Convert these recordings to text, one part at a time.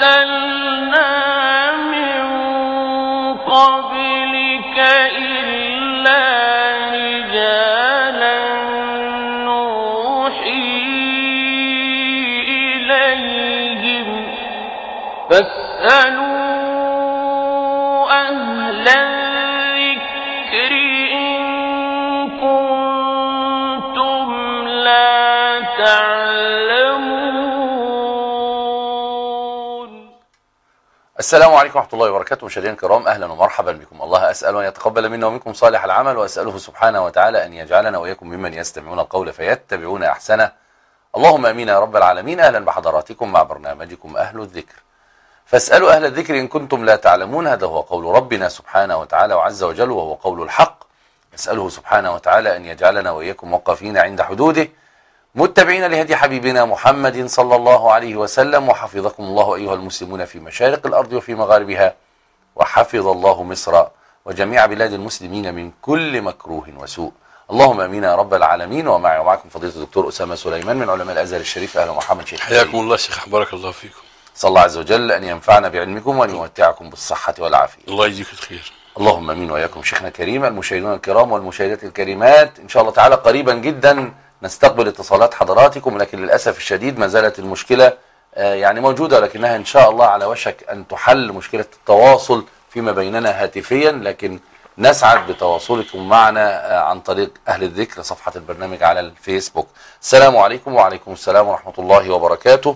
أرسلنا من قبلك إلا رجالا نوحي إليهم فاسألوا أهل الذكر إن كنتم لا تعلمون. السلام عليكم ورحمة الله وبركاته. مشاهدينا الكرام، أهلا ومرحبا بكم. الله أسأل أن يتقبل منا ومنكم صالح العمل، وأسأله سبحانه وتعالى أن يجعلنا وإياكم ممن يستمعون القول فيتبعون أحسنه. اللهم أمين يا رب العالمين. أهلا بحضراتكم مع برنامجكم أهل الذكر، فاسألوا أهل الذكر إن كنتم لا تعلمون. هذا هو قول ربنا سبحانه وتعالى وعز وجل، وهو قول الحق. نسأله سبحانه وتعالى أن يجعلنا وإياكم موقفين عند حدوده، متبعين لهدي حبيبنا محمد صلى الله عليه وسلم. وحفظكم الله أيها المسلمون في مشارق الأرض وفي مغاربها، وحفظ الله مصر وجميع بلاد المسلمين من كل مكروه وسوء. اللهم امين يا رب العالمين. ومعي ومعكم فضيلة الدكتور أسامة سليمان من علماء الأزهر الشريف. أهلا ومرحبا شيخ. حياكم الله شيخ، بارك الله فيكم. صلى الله عز وجل أن ينفعنا بعلمكم وأن يمتعكم بالصحة والعافية. الله يجزيك الخير. اللهم امين وإياكم. شيخنا الكريم، المشاهدون الكرام والمشاهدات الكريمات، إن شاء الله تعالى قريبا جدا نستقبل اتصالات حضراتكم، لكن للأسف الشديد ما زالت المشكلة يعني موجودة، لكنها إن شاء الله على وشك أن تحل، مشكلة التواصل فيما بيننا هاتفيا، لكن نسعد بتواصلكم معنا عن طريق أهل الذكر، صفحة البرنامج على الفيسبوك. السلام عليكم. وعليكم السلام ورحمة الله وبركاته.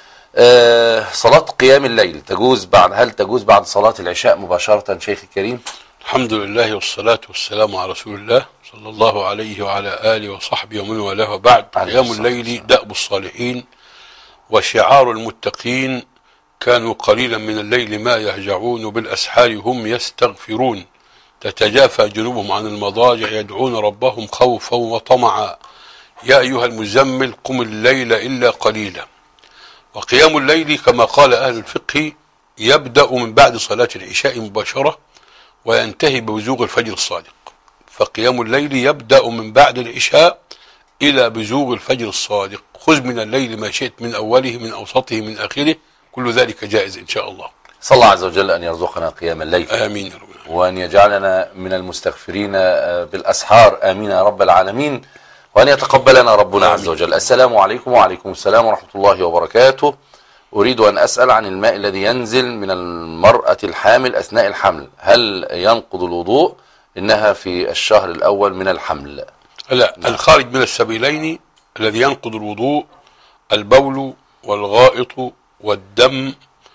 صلاة قيام الليل هل تجوز بعد صلاة العشاء مباشرة شيخ الكريم؟ الحمد لله والصلاة والسلام على رسول الله صلى الله عليه وعلى آله وصحبه ومن والاه، وبعد. قيام الليل دأب الصالحين وشعار المتقين، كانوا قليلا من الليل ما يهجعون وبالأسحار هم يستغفرون، تتجافى جنوبهم عن المضاجع يدعون ربهم خوفا وطمعا، يا أيها المزمل قم الليل إلا قليلا. وقيام الليل كما قال أهل الفقه يبدأ من بعد صلاة العشاء مباشرة وينتهي ببزوغ الفجر الصادق. فقيام الليل يبدأ من بعد العشاء إلى بزوغ الفجر الصادق. خذ من الليل ما شئت، من أوله من أوسطه من آخره، كل ذلك جائز إن شاء الله. صلى الله عز وجل أن يرزقنا قيام الليل، آمين يا رب، وأن يجعلنا من المستغفرين بالأسحار، آمين يا رب العالمين، وأن يتقبلنا ربنا عز وجل. السلام عليكم. وعليكم السلام ورحمة الله وبركاته. أريد أن أسأل عن الماء الذي ينزل من المرأة الحامل أثناء الحمل، هل ينقض الوضوء؟ إنها في الشهر الأول من الحمل. لا، الخارج من السبيلين الذي ينقض الوضوء البول والغائط والدم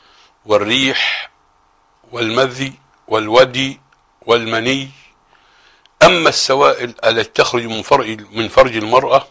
والريح والمذي والودي والمني. أما السوائل التي تخرج من فرج المرأة،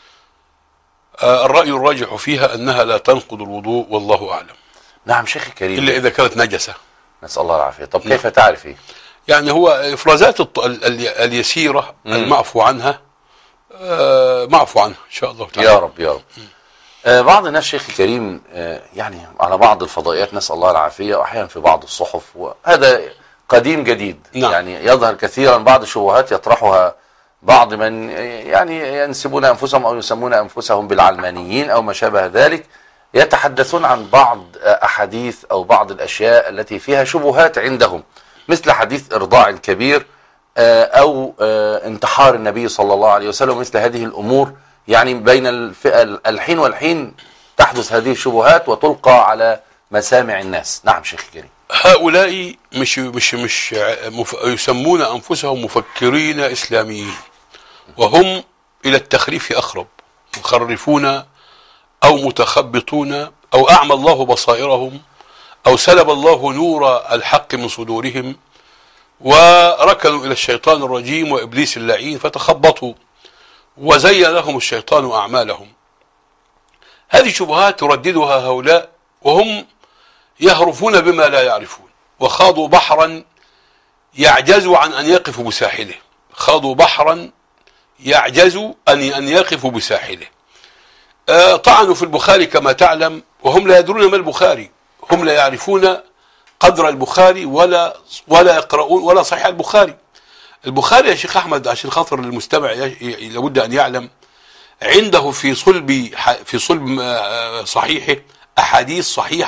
الرأي الراجح فيها أنها لا تنقض الوضوء، والله أعلم. نعم شيخ الكريم، إلا إذا كانت نجسة. نسأل الله العافية. طب كيف تعرفي؟ يعني هو إفرازات اليسيرة المعفو عنها معفو عنها إن شاء الله تعالى. يا رب يا رب. بعض الناس شيخ الكريم يعني على بعض الفضائيات، نسأل الله العافية، وأحيانا في بعض الصحف، وهذا قديم جديد. نعم. يعني يظهر كثيرا بعض الشبهات يطرحها بعض من يعني ينسبون أنفسهم أو يسمون أنفسهم بالعلمانيين أو ما شابه ذلك، يتحدثون عن بعض أحاديث أو بعض الأشياء التي فيها شبهات عندهم، مثل حديث إرضاع الكبير أو انتحار النبي صلى الله عليه وسلم، مثل هذه الأمور. يعني بين الحين والحين تحدث هذه الشبهات وتلقى على مسامع الناس. نعم شيخ الكريم. هؤلاء مش يسمون أنفسهم مفكرين إسلاميين، وهم إلى التخريف أقرب، مخرفون أو متخبطون، أو أعمى الله بصائرهم، أو سلب الله نور الحق من صدورهم، وركنوا إلى الشيطان الرجيم وإبليس اللعين فتخبطوا، وزين لهم الشيطان أعمالهم. هذه شبهات يرددها هؤلاء وهم يهرفون بما لا يعرفون، وخاضوا بحرا يعجزوا عن أن يقفوا بساحله. خاضوا بحرا يعجزوا أن يقفوا بساحله. طعنوا في البخاري كما تعلم، وهم لا يدرون ما البخاري، هم لا يعرفون قدر البخاري ولا يقرؤون ولا صحيح البخاري. البخاري يا شيخ أحمد، عشان خاطر المستمع لابد أن يعلم، عنده في صلب صحيحه أحاديث صحيحة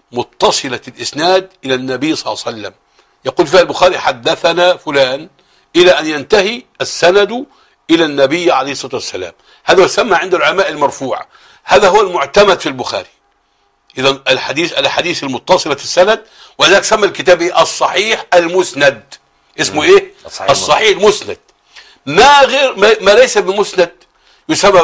متصلة الإسناد إلى النبي صلى الله عليه وسلم، يقول فيها البخاري حدثنا فلان إلى أن ينتهي السند إلى النبي عليه الصلاة والسلام. هذا يسمى عند العلماء المرفوع، هذا هو المعتمد في البخاري. إذا الحديث المتصلة السند، ولذلك سمى الكتاب الصحيح المسند. اسمه إيه؟ الصحيح المسند. ما ليس بمسند يسمى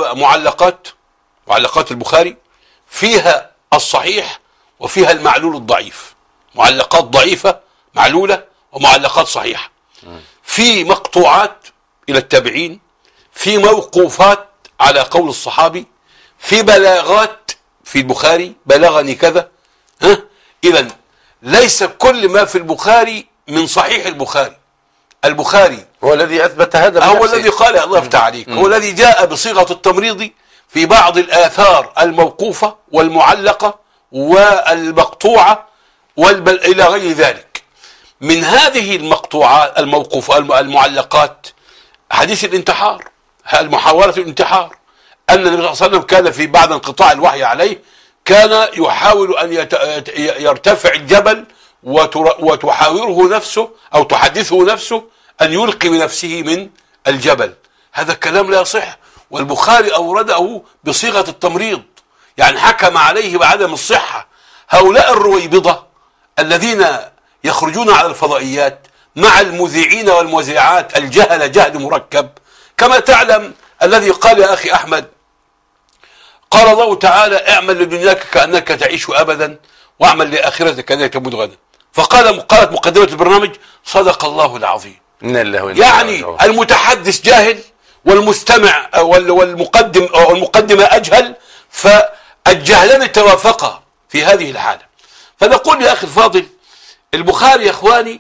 معلقات البخاري، فيها الصحيح وفيها المعلول الضعيف. معلقات ضعيفة معلولة، ومعلقات صحيحة. في مقطوعات إلى التابعين، في موقوفات على قول الصحابي، في بلاغات في البخاري بلغني كذا. إذن ليس كل ما في البخاري من صحيح البخاري هو الذي أثبت هذا، هو الذي قال الله يفتح عليك، هو الذي جاء بصيغة التمريض في بعض الآثار الموقوفة والمعلقة والمقطوعة إلى غير ذلك. من هذه المقطوعات الموقوفة المعلقات حديث الانتحار، محاولة الانتحار، أن النبي صلى الله عليه وسلم كان في بعد انقطاع الوحي عليه كان يحاول أن يرتفع الجبل، وتحاوره نفسه أو تحدثه نفسه أن يلقي بنفسه من الجبل. هذا الكلام لا يصح، والبخاري أورده بصيغة التمريض، يعني حكم عليه بعدم الصحة. هؤلاء الرويبضة الذين يخرجون على الفضائيات مع المذيعين والمذيعات الجهل جهل مركب، كما تعلم الذي قال يا أخي أحمد، قال الله تعالى اعمل لدنياك كأنك تعيش أبدا، واعمل لآخرتك كأنك تموت غدا. قالت مقدمة البرنامج صدق الله العظيم. يعني المتحدث جاهل، والمستمع والمقدمة أجهل، فالجهلان توافقا في هذه الحالة. فنقول يا أخي الفاضل، البخاري يا إخواني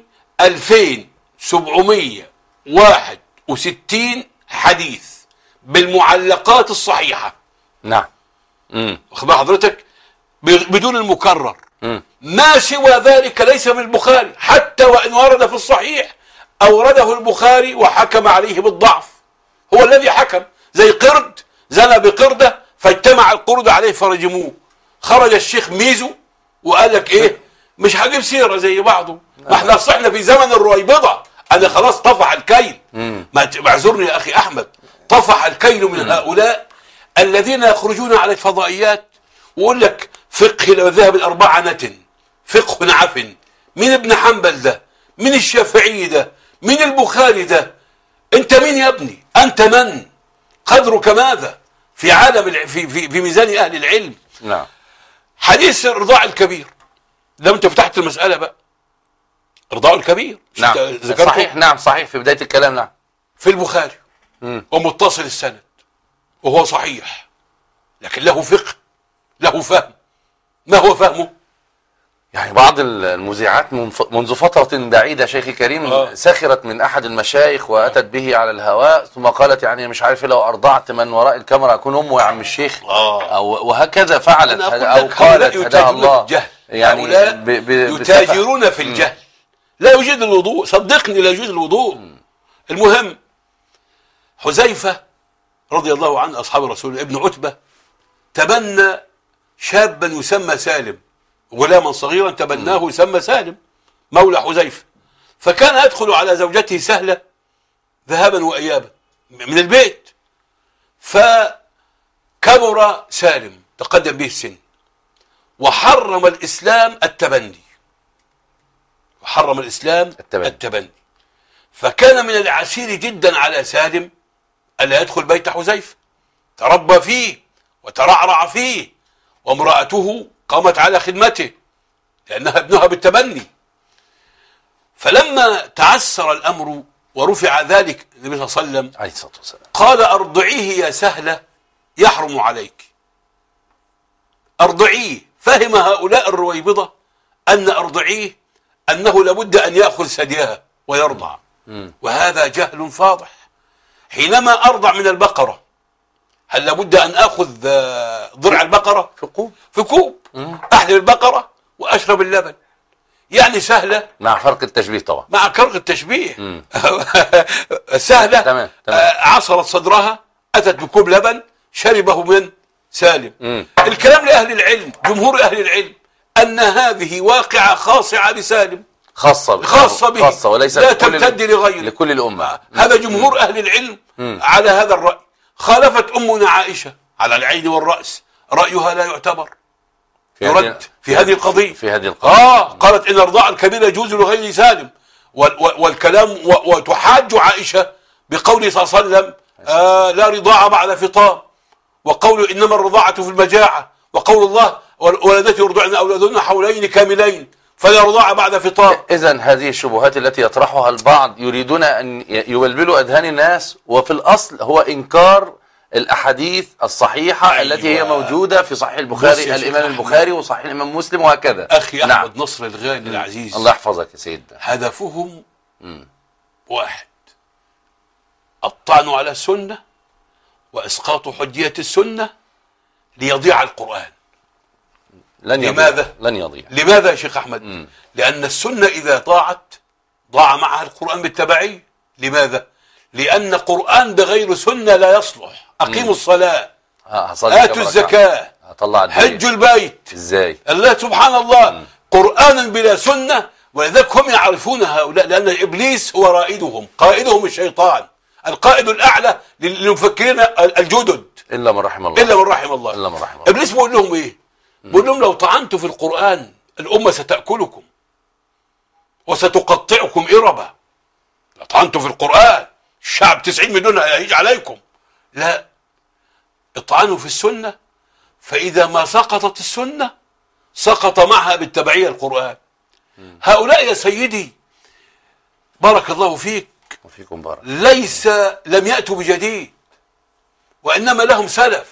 2761 حديث بالمعلقات الصحيحة. نعم. واخد بال حضرتك؟ بدون المكرر. ما سوى ذلك ليس من البخاري، حتى وإن ورد في الصحيح أورده البخاري وحكم عليه بالضعف. هو الذي حكم، زي قرد زنى بقردة فاجتمع القرد عليه فرجموه. خرج الشيخ ميزو وقال لك ايه، مش هجيب سيرة زي بعضه، ما احنا صحنا في زمن الرويبضة. انا خلاص طفح الكيل. ما اعذرني يا اخي احمد، طفح الكيل من هؤلاء الذين يخرجون على الفضائيات ويقول لك فقه لو ذهب الأربعة نتن، فقه عفن. مين ابن حنبل ده؟ مين الشافعي ده؟ مين البخاري ده؟ انت مين يا ابني؟ انت من؟ قدرك ماذا في عالم في ميزان اهل العلم؟ نعم. حديث الرضاع الكبير، لو انت فتحت المسألة بقى، رضاع الكبير. نعم صحيح. نعم صحيح في بداية الكلام. نعم في البخاري ومتصل السند، وهو صحيح، لكن له فقه، له فهم. ما هو فهمه؟ يعني بعض المذيعات منذ فترة بعيدة شيخي كريم سخرت من أحد المشايخ وأتت به على الهواء، ثم قالت يعني مش عارف لو أرضعت من وراء الكاميرا أكون أمه يا عم الشيخ، أو وهكذا فعلت أو قالت هداها الله. يعني يتاجرون في الجهل. لا يوجد الوضوء، صدقني لا يوجد الوضوء. المهم حذيفة رضي الله عنه أصحاب الرسول ابن عتبة تبنى شابا يسمى سالم، غلاما صغيرا تبناه يسمى سالم مولى حذيفة، فكان يدخل على زوجته سهلة ذهابا وإيابا من البيت. فكبر سالم، تقدم به السن، وحرم الإسلام التبني. التبني. فكان من العسير جدا على سالم ألا يدخل بيت حذيفة، تربى فيه وترعرع فيه، وامرأته قامت على خدمته لأنها ابنها بالتبني. فلما تعسر الأمر ورفع ذلك النبي صلى الله عليه وسلم قال أرضعيه يا سهلة يحرم عليك، أرضعيه. فهم هؤلاء الرويبضة أن أرضعيه أنه لابد أن يأخذ ثديها ويرضع، وهذا جهل فاضح. حينما أرضع من البقرة هل لابد أن أخذ ضرع البقرة في كوب أحلب البقرة وأشرب اللبن؟ يعني سهلة، مع فرق التشبيه طبعا، مع فرق التشبيه. سهلة تمام. عصرت صدرها، أتت بكوب لبن شربه من سالم. الكلام لأهل العلم، جمهور أهل العلم. أن هذه واقعة خاصة بسالم، خاصة به، خاصة وليس لا تمتد لغيره، لكل الأمة. هذا جمهور أهل العلم على هذا الرأي. خالفت أمنا عائشة على العين والرأس، رأيها لا يعتبر، يرد في هذه القضية. قالت إن الرضاعة الكبيرة يجوز لغير سالم، والكلام وتحاج عائشة بقوله صلى الله عليه وسلم لا رضاعة بعد فطام، وقول إنما الرضاعة في المجاعة، وقول الله ولدته يرضعن أولادهن حولين كاملين فلا رضاعة بعد فطام. إذن هذه الشبهات التي يطرحها البعض يريدون أن يبلبلوا أذهان الناس، وفي الأصل هو إنكار الأحاديث الصحيحة التي هي موجودة في صحيح البخاري، الإمام البخاري وصحيح الإمام مسلم وهكذا. أخي أحمد نصر الغاني العزيز الله يحفظك يا سيدنا، هدفهم واحد: الطعن على السنة وإسقاط حجية السنة ليضيع القرآن. لماذا؟ لن يضيع. لماذا يا شيخ أحمد؟ لأن السنة إذا ضاعت ضاع معها القرآن بالتبعية. لماذا؟ لأن قرآن بغير سنة لا يصلح. أقيموا الصلاة، آتوا الزكاة، حجوا البيت. إزاي؟ الله سبحان الله قرآنا بلا سنة. ولذلك هم يعرفون هؤلاء، لأن إبليس هو رائدهم، قائدهم الشيطان، القائد الأعلى للمفكرين الجدد، إلا من رحم الله. إلا من رحم الله. إبليس بيقول لهم إيه؟ بيقول لهم لو طعنتوا في القرآن الأمة ستأكلكم وستقطعكم إربا. لو طعنتوا في القرآن الشعب 90 مليون هيجي عليكم. لا، اطعنوا في السنة، فإذا ما سقطت السنة سقط معها بالتبعية القرآن. هؤلاء يا سيدي بارك الله فيك وفيكم بارك، لم يأتوا بجديد، وإنما لهم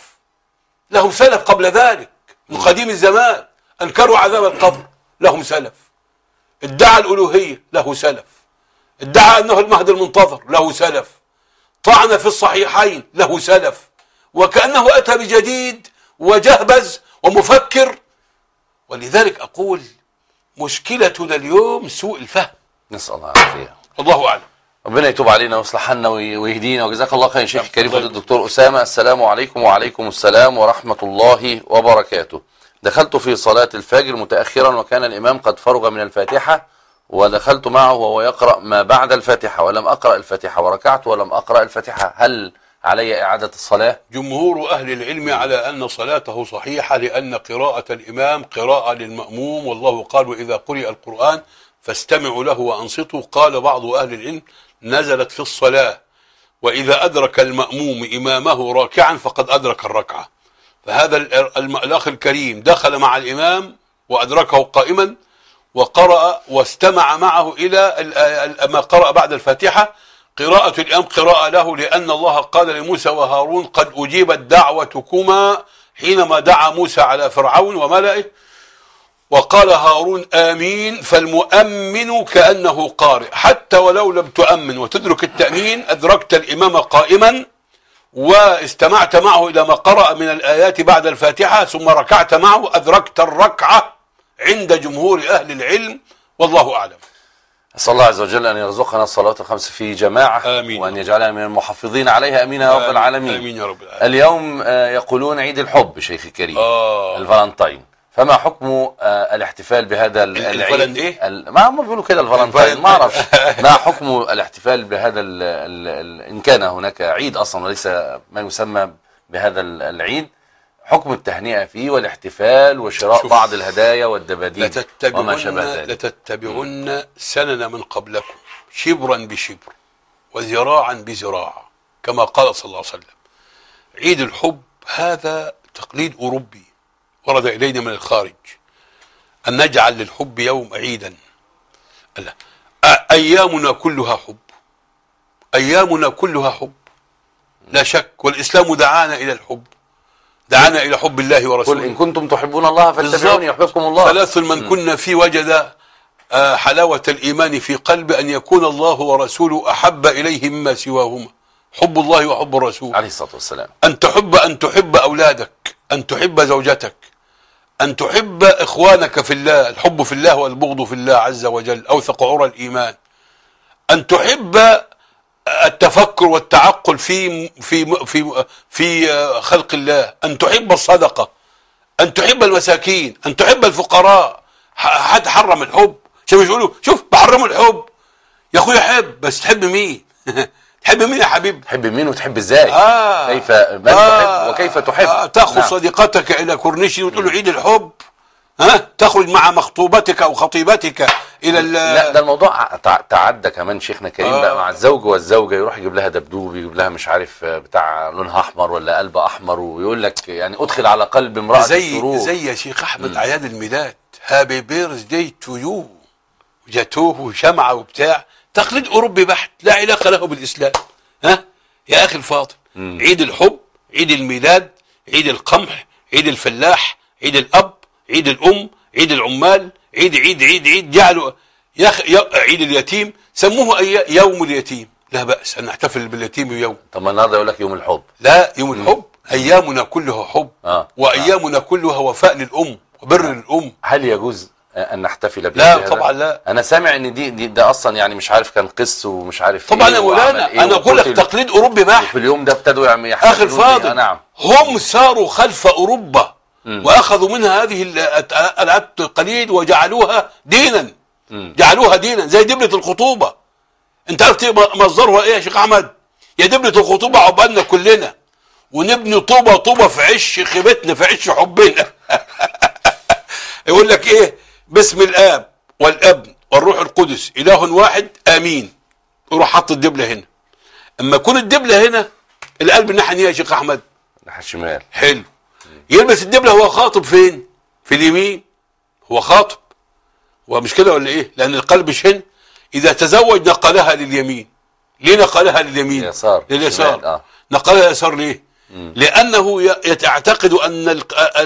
سلف قبل ذلك من قديم الزمان. أنكروا عذاب القبر، لهم سلف. ادعى الألوهية، له سلف. ادعى أنه المهدي المنتظر، له سلف. طعن في الصحيحين، له سلف. وكأنه أتى بجديد وجهبذ ومفكر. ولذلك أقول مشكلتنا اليوم سوء الفهم. نسأل الله العافية. الله أعلم. ربنا يتوب علينا ويصلح حالنا ويهدينا، وجزاك الله خير. شيخ الكريم فضيلة الدكتور أسامة، السلام عليكم. وعليكم السلام ورحمة الله وبركاته. دخلت في صلاة الفجر متأخرا وكان الإمام قد فرغ من الفاتحة، ودخلت معه وهو يقرأ ما بعد الفاتحة، ولم أقرأ الفاتحة، وركعت ولم أقرأ الفاتحة، هل علي إعادة الصلاة؟ جمهور أهل العلم على أن صلاته صحيحة، لأن قراءة الإمام قراءة للمأموم، والله قال وإذا قرئ القرآن فاستمعوا له وأنصتوا. قال بعض أهل العلم نزلت في الصلاة، وإذا أدرك المأموم إمامه راكعا فقد أدرك الركعة. فهذا الأخ الكريم دخل مع الإمام وأدركه قائما وقرأ واستمع معه إلى ما قرأ بعد الفاتحة. قراءة الإمام قراءة له، لأن الله قال لموسى وهارون قد أجيبت دعوتكما حينما دعا موسى على فرعون وملئه، وقال هارون آمين. فالمؤمن كأنه قارئ، حتى ولو لم تؤمن وتدرك التأمين أدركت الإمام قائما واستمعت معه إلى ما قرأ من الآيات بعد الفاتحة، ثم ركعت معه أدركت الركعة عند جمهور أهل العلم، والله أعلم. أسأل الله عز وجل أن يرزقنا الصلاة الخمس في جماعة، آمين، وأن يجعلنا من المحافظين عليها، أمين يا رب العالمين. آمين يا رب العالمين. اليوم يقولون عيد الحب شيخ الكريم، الفالنتين، فما حكم الاحتفال بهذا العيد؟ إيه؟ ما هم بيقولوا كده الفالنتين، ما أعرفش ما حكم الاحتفال بهذا إن كان هناك عيد أصلا وليس ما يسمى بهذا العيد، حكم التهنئة فيه والاحتفال وشراء بعض الهدايا والدباديب وما شابه ذلك. لتتبعن سنن من قبلكم شبرا بشبر وذراعا بذراع، كما قال صلى الله عليه وسلم. عيد الحب هذا تقليد أوروبي ورد إلينا من الخارج، أن نجعل للحب يوم عيدا. أيامنا كلها حب، أيامنا كلها حب لا شك، والإسلام دعانا إلى الحب، دعانا إلى حب الله ورسوله. قل إن كنتم تحبون الله فاتبعوني يحببكم الله. ثلاث من كنا فيه وجد حلاوة الإيمان في قلب، أن يكون الله ورسوله أحب إليه مما سواهما، حب الله وحب الرسول عليه الصلاة والسلام. أن تحب أولادك، أن تحب زوجتك، أن تحب إخوانك في الله. الحب في الله والبغض في الله عز وجل أوثق عرى الإيمان. أن تحب التفكر والتعقل في خلق الله، أن تحب الصدقة، أن تحب المساكين، أن تحب الفقراء. حد حرم الحب؟ مش يقولوا شوف بحرموا الحب. يا أخويا حب، بس تحب مين؟ تحب مين يا حبيبي؟ تحب مين وتحب ازاي؟ كيف من تحب وكيف تحب؟ تأخذ نعم. صديقتك إلى كورنيش وتقول له عيد الحب، تخرج مع مخطوبتك أو خطيبتك إلى لا، ده الموضوع تعدى كمان شيخنا كريم بقى مع الزوج والزوجة، يروح يجيب لها دبدوب، يجيب لها مش عارف بتاع لونها أحمر ولا قلب أحمر، ويقول لك يعني أدخل على قلب امرأة السرور. زي يا شيخ أحمد أعياد الميلاد، هابي بيرث داي تو يو، جاتوه وشمعة وبتاع، تقليد أوروبي بحت لا علاقة له بالإسلام. يا أخي الفاضل، عيد الحب، عيد الميلاد، عيد القمح، عيد الفلاح، عيد الأب، عيد الأم، عيد العمال، عيد جعلوا يا أخي عيد اليتيم، سموه يوم اليتيم، لا بأس أن نحتفل باليتيم يوم. طب ما النهارده يقول لك يوم الحب. لا، يوم الحب أيامنا كلها حب، وأيامنا كلها وفاء للأم وبر للأم. هل يجوز أن نحتفل به؟ لا طبعا لا. أنا سامع إن ده أصلا يعني مش عارف كان قس ومش عارف طبعا يا مولانا، أنا أقول لك تقليد أوروبي بحت. في اليوم ده ابتدوا يحتفلوا. أخي الفاضل، نعم. هم ساروا خلف أوروبا وأخذوا منها هذه التقاليد وجعلوها دينا. جعلوها دينا زي دبلة الخطوبة. أنت عرفت مصدرها إيه يا شيخ أحمد؟ يا دبلة الخطوبة عقبالنا كلنا ونبني طوبة في عش خيبتنا، في عش حبنا. يقول لك إيه؟ باسم الآب والابن والروح القدس إله واحد آمين. يروح حط الدبلة هنا. أما يكون الدبلة هنا، القلب الناحية يا شيخ أحمد ناحية الشمال. حلو. يلبس الدبلة هو خاطب فين؟ في اليمين. هو خاطب. ومش كده ولا إيه؟ لأن القلب مش هنا. إذا تزوج نقلها لليمين. ليه نقلها لليمين؟ اليسار. لليسار. نقلها لليسار ليه؟ لأنه يعتقد أن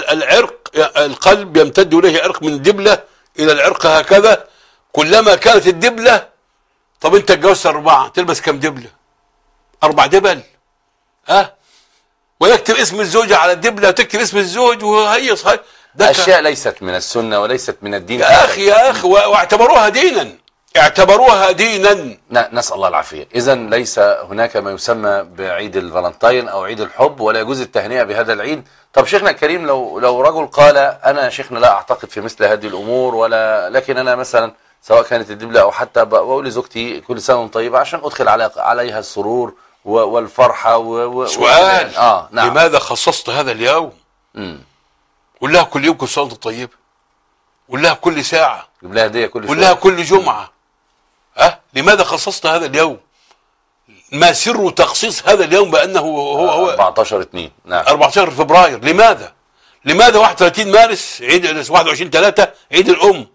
القلب يمتد إليه عرق من الدبلة إلى العرق هكذا. كلما كانت الدبلة، طب أنت اتجوزت 4، تلبس كم دبلة؟ 4 دبل. ويكتب اسم الزوجة على الدبلة وتكتب اسم الزوج وهي صحيح. أشياء ليست من السنة وليست من الدين يا أخي واعتبروها دينا. اعتبروها دينا. نسأل الله العافية. إذا ليس هناك ما يسمى بعيد الفالنتين أو عيد الحب، ولا يجوز التهنئة بهذا العيد. طب شيخنا الكريم، لو رجل قال أنا شيخنا لا أعتقد في مثل هذه الأمور، لكن أنا مثلا سواء كانت الدبلة أو حتى بقول لزوجتي كل سنة وانت طيبة عشان أدخل عليها السرور والفرحة سؤال. نعم. لماذا خصصت هذا اليوم؟ قول لها كل يوم كل سنة وانت طيبة. قول لها كل ساعة. جيب لها هدية كل شوية. قول لها كل جمعة. لماذا خصصت هذا اليوم؟ ما سر تخصيص هذا اليوم بأنه هو 14/2. نعم. 14 فبراير. لماذا 31 مارس عيد 21/3 عيد الأم؟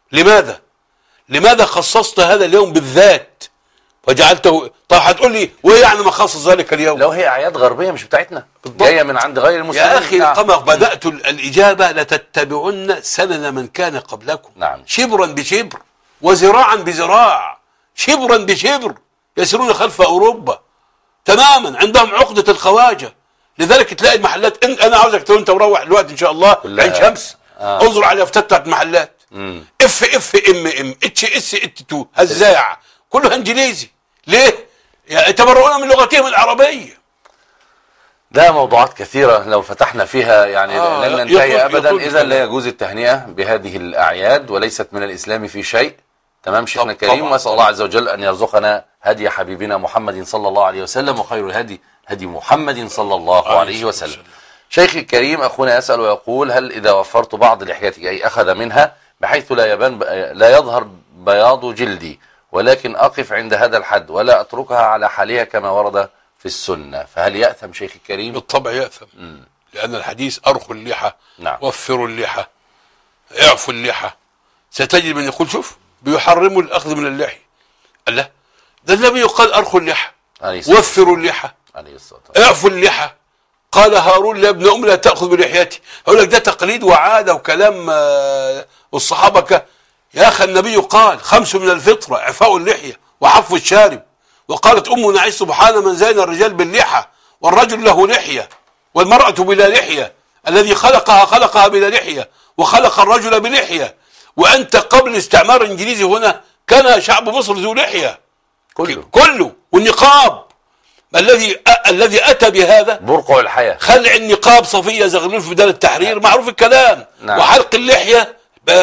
لماذا خصصت هذا اليوم بالذات وجعلته؟ طب هتقول لي وايه يعني ما خصص ذلك اليوم؟ لو هي أعياد غربية مش بتاعتنا، جاية من عند غير المسلمين. يا أخي كما بدأت الإجابة لتتبعن سنن من كان قبلكم. نعم. شبرا بشبر وذراعا بذراع، شبرا بشبر يسيرون خلف أوروبا تماما. عندهم عقدة الخواجة. لذلك تلاقي المحلات، أنا عاوزك وأنت مروح الوقت إن شاء الله عين شمس انظر على يفتتك محلات اف ام اتش اس ات 2 هزاع، كله انجليزي. ليه؟ يتبرؤون من لغتهم العربية. ده موضوعات كثيرة لو فتحنا فيها يعني لن ننتهي أبدا. إذا لا يجوز التهنئة بهذه الأعياد وليست من الإسلام في شيء. تمام شيخنا الكريم، وأسأل الله عز وجل أن يرزقنا هدي حبيبنا محمد صلى الله عليه وسلم، وخير الهدي هدي محمد صلى الله عليه وسلم. شيخي الكريم، أخونا يسأل ويقول: هل إذا وفرت بعض لحيتي أي أخذ منها بحيث لا يظهر بياض جلدي، ولكن أقف عند هذا الحد ولا أتركها على حالها كما ورد في السنة، فهل يأثم شيخ الكريم؟ بالطبع يأثم. لأن الحديث أرخوا اللحى. نعم. وفروا اللحى، اعفوا اللحى. ستجد من يقول شوف بيحرموا الأخذ من اللحي. الله، ده النبي قال أرخوا اللحى وفروا اللحى اعفوا اللحى. قال هارون لابن أم لا تأخذ بلحيتي. أقول لك ده تقليد وعادة وكلام والصحابة يا أخي النبي قال 5 من الفطرة: إعفاء اللحية وحف الشارب. وقالت أمنا عائشة: سبحان من زين الرجال باللحى والرجل له لحية والمرأة بلا لحية، الذي خلقها بلا لحية وخلق الرجل بلحية. وأنت قبل الاستعمار الإنجليزي هنا كان شعب مصر ذو لحية كله. والنقاب الذي اتى بهذا برقع الحياة. خلع النقاب صفيه زغلول في بدايه التحرير، معروف الكلام. نعم. وحلق اللحيه،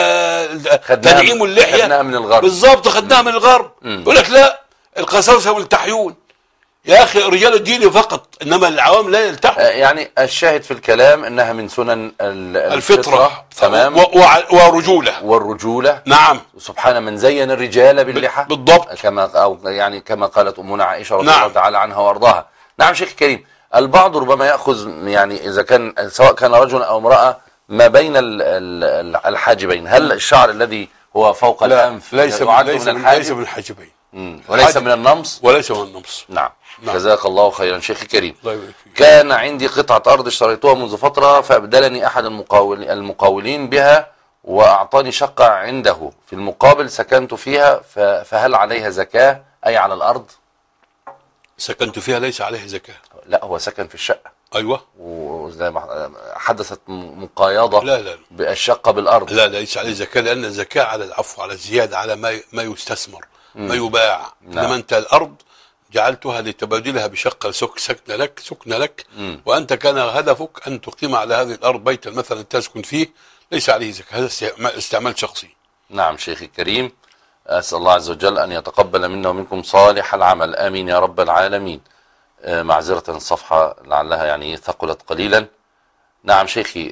تنعيم اللحيه، خدناها من الغرب. بالظبط، خدناها من الغرب. يقول لك لا، القساوسه والتحيون. يا اخي رجال الدين فقط، انما العوام لا يلتحوا. يعني الشاهد في الكلام انها من سنن الفطره. تمام. ورجوله. والرجوله. نعم. سبحان من زين الرجال باللحى. بالضبط. كما قالت امنا عائشه رضي نعم. الله تعالى عنها وارضاها. نعم شيخ كريم. البعض ربما ياخذ يعني اذا كان سواء كان رجل او امراه ما بين الحاجبين، هل الشعر الذي هو فوق الانف ليس يعد من الحاجبين، وليس من النمص. وليس من النمص. نعم. جزاك الله خيرا شيخي كريم. الله يبارك فيك. كان عندي قطعة أرض اشتريتها منذ فترة، فأبدلني أحد المقاولين بها وأعطاني شقة عنده، في المقابل سكنت فيها، فهل عليها زكاة أي على الأرض؟ سكنت فيها ليس عليه زكاة. لا، هو سكن في الشقة. أيوة. وزي ما حدثت مقايضة لا بالشقة بالأرض. لا ليس عليه زكاة، لأن الزكاة على العفو، على الزيادة، على ما يستثمر، ما يباع. نعم. إنما أنت الأرض جعلتها لتبادلها بشقة سكن لك وأنت كان هدفك أن تقيم على هذه الأرض بيتا مثلا تسكن فيه، ليس عليه زكاة، هذا استعمال شخصي. نعم شيخي الكريم، أسأل الله عز وجل أن يتقبل منا ومنكم صالح العمل، آمين يا رب العالمين. معذرة الصفحة لعلها يعني ثقلت قليلا. نعم شيخي،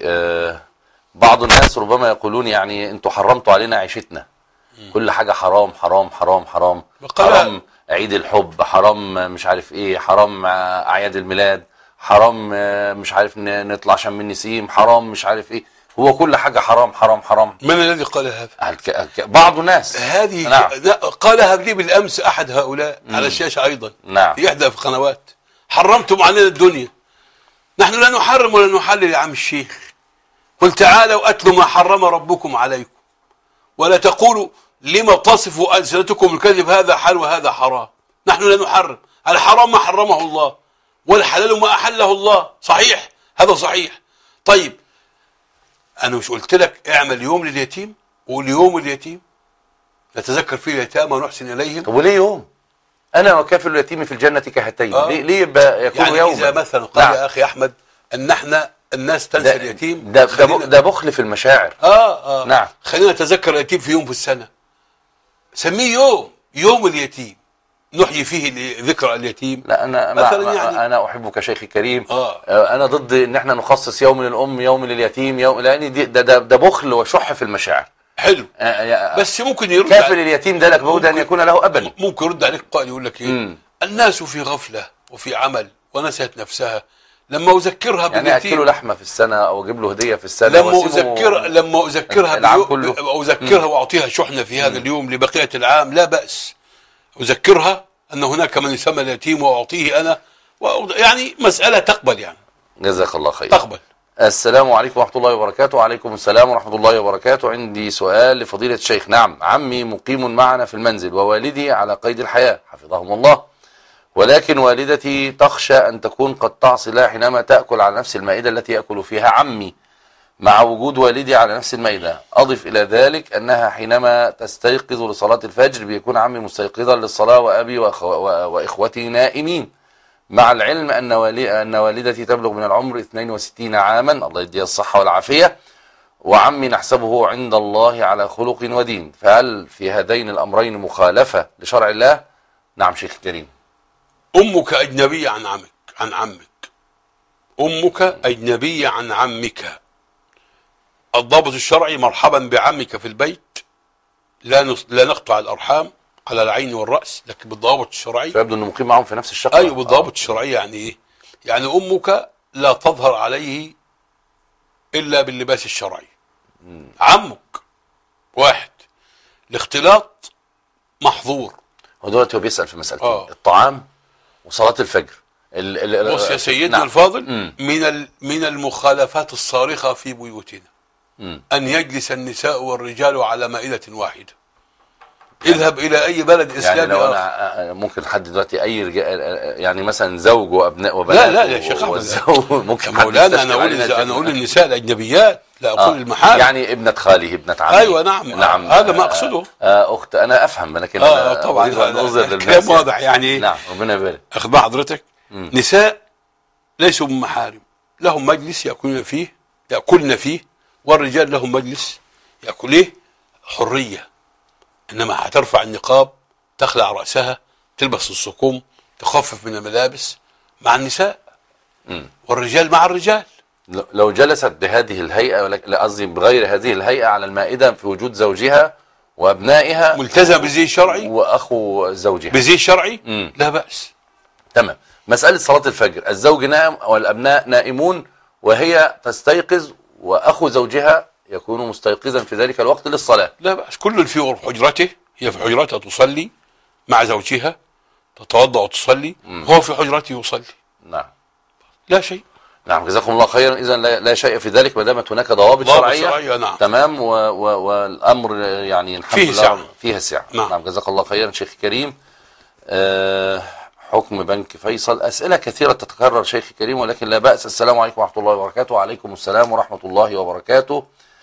بعض الناس ربما يقولون يعني أنتم حرمتوا علينا عيشتنا، كل حاجة حرام حرام حرام حرام حرام، عيد الحب حرام، مش عارف ايه حرام، اعياد الميلاد حرام، مش عارف نطلع شم النسيم حرام، مش عارف ايه، هو كل حاجة حرام حرام حرام. من الذي قال هذا؟ بعض الناس. هذه نعم. قالها لي بالامس احد هؤلاء على الشاشة ايضا. نعم. في احدى القنوات. حرمتم علينا الدنيا، نحن لا نحرم ولا نحلل يا عم الشيخ. قل تعالوا اتلوا ما حرم ربكم عليكم ولا تقولوا لما تصف ألسنتكم الكذب، هذا حلال وهذا حرام. نحن لا نحرم، الحرام ما حرمه الله والحلال ما أحله الله. صحيح، هذا صحيح. طيب أنا مش قلت لك اعمل يوم لليتيم؟ قول يوم اليتيم نتذكر فيه اليتامى ونحسن إليهم. طب وليه يوم؟ أنا وكافل اليتيم في الجنة كهاتين. ليه يكون يعني يوم؟ إذا مثلا قال نعم. يا أخي أحمد أن احنا الناس تنسى اليتيم، ده بخل في المشاعر. نعم. خلينا نتذكر اليتيم في يوم في السنة، سميه يوم اليتيم، نحيي فيه ذكرى اليتيم. لا انا احبك شيخي الكريم. انا ضد ان احنا نخصص يوم للام، يوم لليتيم، يوم، لان ده بخل وشح في المشاعر. حلو. بس ممكن يرد كافل اليتيم ده لك بود ان يكون له ابا. ممكن يرد عليك قائل يقول لك ايه؟ الناس في غفله وفي عمل ونسيت نفسها، لما اذكرها باليتيم يعني اكله لحمه في السنه او اجيب له هديه في السنه، لما اذكرها واعطيها شحنه في هذا اليوم لبقيه العام، لا باس. اذكرها ان هناك من يسمى اليتيم واعطيه انا، يعني مساله تقبل يعني. جزاك الله خير. تقبل. السلام عليكم ورحمه الله وبركاته. وعليكم السلام ورحمه الله وبركاته. عندي سؤال لفضيله الشيخ. نعم، عمي مقيم معنا في المنزل ووالدي على قيد الحياه حفظهم الله، ولكن والدتي تخشى أن تكون قد تعصي لها حينما تأكل على نفس المائدة التي يأكل فيها عمي مع وجود والدي على نفس المائدة. أضف إلى ذلك أنها حينما تستيقظ لصلاة الفجر بيكون عمي مستيقظا للصلاة وأبي وإخوتي نائمين، مع العلم أن والدتي تبلغ من العمر 62 عاما، الله يديها الصحة والعافية، وعمي نحسبه عند الله على خلق ودين، فهل في هذين الأمرين مخالفة لشرع الله؟ نعم شيخ كريم. أمك أجنبية عن عمك. أمك أجنبية عن عمك. الضابط الشرعي مرحبا بعمك في البيت، لا نقطع الأرحام على العين والرأس، لكن بالضابط الشرعي. فيبدو أنه مقيم معهم في نفس الشقة. أيوة بالضابط الشرعي. يعني إيه؟ يعني أمك لا تظهر عليه إلا باللباس الشرعي. عمك واحد، الاختلاط محظور. ودلوقتي هو بيسأل في مسألتين، الطعام وصلاة الفجر. بص يا سيدنا الفاضل، من المخالفات الصارخة في بيوتنا أن يجلس النساء والرجال على مائدة واحدة. اذهب إلى أي بلد إسلامي. يعني لو أنا ممكن حد دلوقتي أي رجال، يعني مثلا زوج وأبناء وبنات. لا يا شيخ ممكن مولانا أنا أقول النساء الأجنبيات، لا أقول المحارم. يعني ابنة خالي، ابنة عمي. أيوة نعم هذا ما أقصده. أخت، أنا أفهم، لكن طبعا الكلام واضح يعني. نعم، ربنا يبارك. أخذ حضرتك نساء ليسوا من محارم، لهم مجلس يأكلن فيه، والرجال لهم مجلس يأكل ايه؟ حرية. انما هترفع النقاب، تخلع رأسها، تلبس الصكوم، تخفف من الملابس مع النساء، والرجال مع الرجال. لو جلست بهذه الهيئة، لا قصدي بغير هذه الهيئة، على المائدة في وجود زوجها وأبنائها ملتزم بزي شرعي وأخو زوجها بزي شرعي لا بأس. تمام. مسألة صلاة الفجر، الزوج نائم والأبناء نائمون وهي تستيقظ وأخو زوجها يكون مستيقظا في ذلك الوقت للصلاة، لا بأس. كل في حجرته، هي في حجرتها تصلي مع زوجها، تتوضأ وتصلي، هو في حجرته يصلي. نعم، لا شيء. نعم، جزاكم الله خيرا. إذا لا شيء في ذلك ما دامت هناك ضوابط شرعية. نعم. تمام. والأمر يعني الحمد فيه لله سعة. فيها سعة. نعم. نعم، جزاك الله خيرا شيخ كريم. حكم بنك فيصل، أسئلة كثيرة تتكرر شيخ كريم، ولكن لا بأس. السلام عليكم ورحمة الله وبركاته. وعليكم السلام ورحمة الله وبركاته.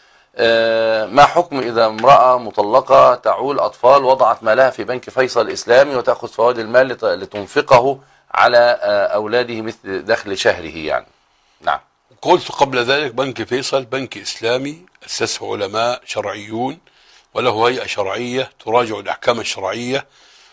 ما حكم إذا امرأة مطلقة تعول أطفال وضعت مالها في بنك فيصل الإسلامي وتأخذ فوائد المال لتنفقه على أولاده مثل دخل شهره يعني؟ نعم. قلت قبل ذلك بنك فيصل بنك إسلامي أسسه علماء شرعيون، وله هيئة شرعية تراجع الأحكام الشرعية،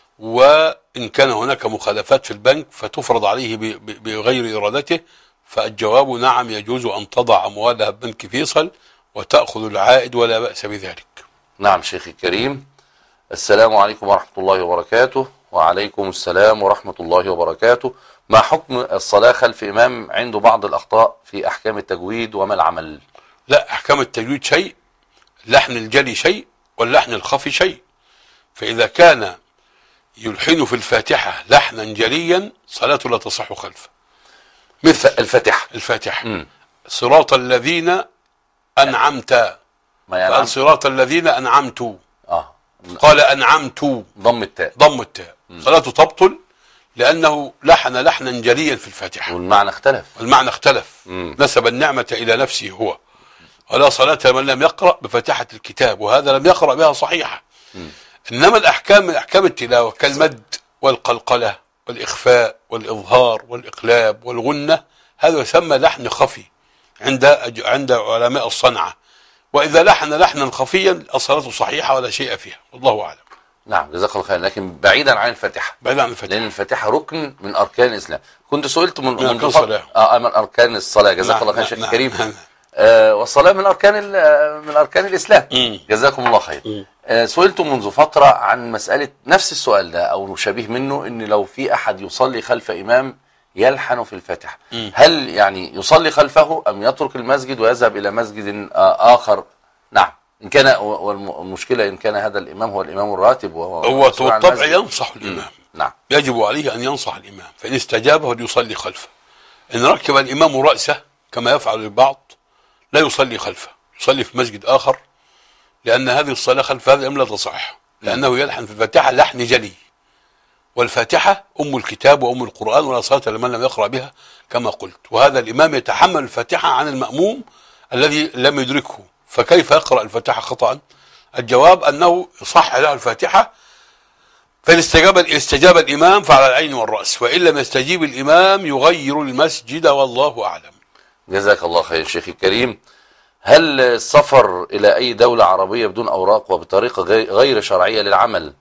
وإن كان هناك مخالفات في البنك فتفرض عليه بغير إرادته، فالجواب نعم، يجوز أن تضع أموالها ببنك فيصل وتأخذ العائد ولا بأس بذلك. نعم شيخي الكريم. السلام عليكم ورحمة الله وبركاته. وعليكم السلام ورحمة الله وبركاته. ما حكم الصلاة خلف إمام عنده بعض الأخطاء في أحكام التجويد وما العمل؟ لا، أحكام التجويد شيء، اللحن الجلي شيء، واللحن الخفي شيء. فإذا كان يلحن في الفاتحة لحنا جليا صلاته لا تصح خلفه. مثل الفاتحة صراط الذين أنعمت، قال صراط الذين أنعمت، قال أنعمت ضم التاء صلاته تبطل لأنه لحنا جليا في الفاتحة، والمعنى اختلف. نسب النعمة إلى نفسه هو، ولا صلاة من لم يقرأ بفاتحة الكتاب، وهذا لم يقرأ بها صحيحة. إنما الأحكام من أحكام التلاوة كالمد والقلقلة والإخفاء والإظهار والإقلاب والغنة، هذا يسمى لحن خفي عند علماء الصنعة. وإذا لحن لحنا خفيا الصلاة صحيحة ولا شيء فيها، والله أعلم. نعم، جزاك الله خير. لكن بعيدا عن الفاتحة، لأن الفاتحة ركن من أركان الإسلام. كنت سئلت من أركان الصلاة. جزاك الله خير شيخ كريم. والصلاة من أركان الإسلام. جزاكم الله خير. سئلت منذ فترة عن مسألة نفس السؤال ده أو شبيه منه، إن لو في أحد يصلي خلف إمام يلحن في الفاتحة، هل يعني يصلي خلفه أم يترك المسجد ويذهب إلى مسجد آخر؟ نعم، إن كان، والمشكلة إن كان هذا الإمام هو الإمام الراتب هو بالطبع ينصح الإمام. نعم، يجب عليه أن ينصح الإمام، فإن استجابه ليصلي خلفه. إن ركب الإمام رأسه كما يفعل البعض لا يصلي خلفه، يصلي في مسجد آخر، لأن هذه الصلاة خلف هذا الإمام لا تصح، لأنه يلحن في الفاتحة لحن جلي، والفاتحة أم الكتاب وأم القرآن، ولا صلاة لمن لم يقرأ بها كما قلت. وهذا الإمام يتحمل الفاتحة عن المأموم الذي لم يدركه، فكيف يقرأ الفاتحة خطأ؟ الجواب أنه يصح له الفاتحة، فإن استجاب الإمام فعلى العين والرأس، وإن لم يستجيب الإمام يغير المسجد، والله أعلم. جزاك الله خير شيخي الكريم. هل السفر إلى أي دولة عربية بدون أوراق وبطريقة غير شرعية للعمل